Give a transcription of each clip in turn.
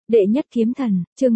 Đệ nhất kiếm thần, chương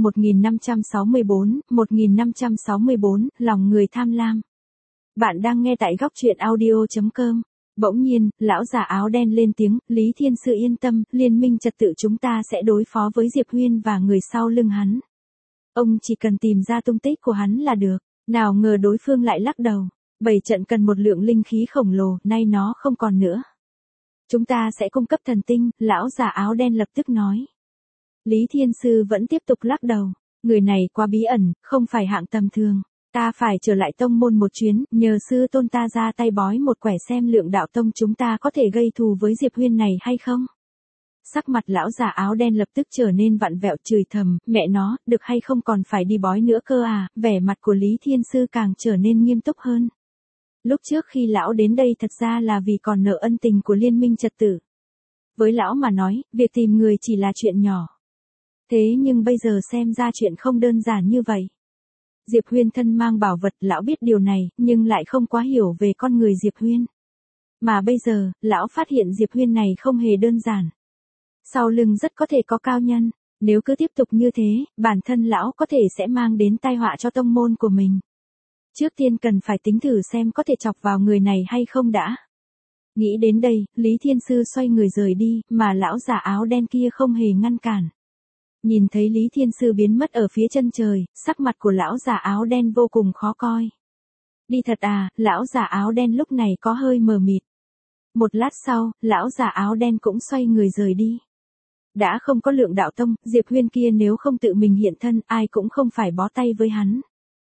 1564, lòng người tham lam. Bạn đang nghe tại góc truyện audio.com. Bỗng nhiên, lão già áo đen lên tiếng, Lý Thiên Sư yên tâm, liên minh trật tự chúng ta sẽ đối phó với Diệp Huyên và người sau lưng hắn. Ông chỉ cần tìm ra tung tích của hắn là được. Nào ngờ đối phương lại lắc đầu. 7 trận cần một lượng linh khí khổng lồ, nay nó không còn nữa. Chúng ta sẽ cung cấp thần tinh, lão già áo đen lập tức nói. Lý Thiên Sư vẫn tiếp tục lắc đầu. Người này quá bí ẩn, không phải hạng tầm thường. Ta phải trở lại tông môn một chuyến, nhờ sư tôn ta ra tay bói một quẻ xem lượng đạo tông chúng ta có thể gây thù với Diệp Huyên này hay không. Sắc mặt lão già áo đen lập tức trở nên vặn vẹo chửi thầm, mẹ nó, được hay không còn phải đi bói nữa cơ à, vẻ mặt của Lý Thiên Sư càng trở nên nghiêm túc hơn. Lúc trước khi lão đến đây thật ra là vì còn nợ ân tình của liên minh trật tự. Với lão mà nói, việc tìm người chỉ là chuyện nhỏ. Thế nhưng bây giờ xem ra chuyện không đơn giản như vậy. Diệp Huyên thân mang bảo vật, lão biết điều này, nhưng lại không quá hiểu về con người Diệp Huyên. Mà bây giờ, lão phát hiện Diệp Huyên này không hề đơn giản. Sau lưng rất có thể có cao nhân, nếu cứ tiếp tục như thế, bản thân lão có thể sẽ mang đến tai họa cho tông môn của mình. Trước tiên cần phải tính thử xem có thể chọc vào người này hay không đã. Nghĩ đến đây, Lý Thiên Sư xoay người rời đi, mà lão già áo đen kia không hề ngăn cản. Nhìn thấy Lý Thiên Sư biến mất ở phía chân trời, sắc mặt của lão già áo đen vô cùng khó coi. Đi thật à, lão già áo đen lúc này có hơi mờ mịt. Một lát sau, lão già áo đen cũng xoay người rời đi. Đã không có lượng đạo tông, Diệp Huyên kia nếu không tự mình hiện thân, ai cũng không phải bó tay với hắn.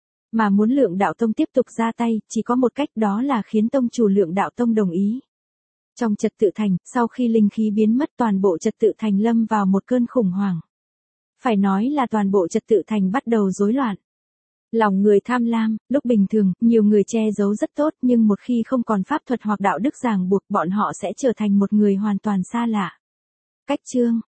Mà muốn lượng đạo tông tiếp tục ra tay, chỉ có một cách, đó là khiến tông chủ lượng đạo tông đồng ý. Trong trật tự thành, sau khi linh khí biến mất, toàn bộ trật tự thành lâm vào một cơn khủng hoảng. Phải nói là toàn bộ trật tự thành bắt đầu rối loạn. Lòng người tham lam, lúc bình thường, nhiều người che giấu rất tốt, nhưng một khi không còn pháp thuật hoặc đạo đức ràng buộc, bọn họ sẽ trở thành một người hoàn toàn xa lạ. Cách chương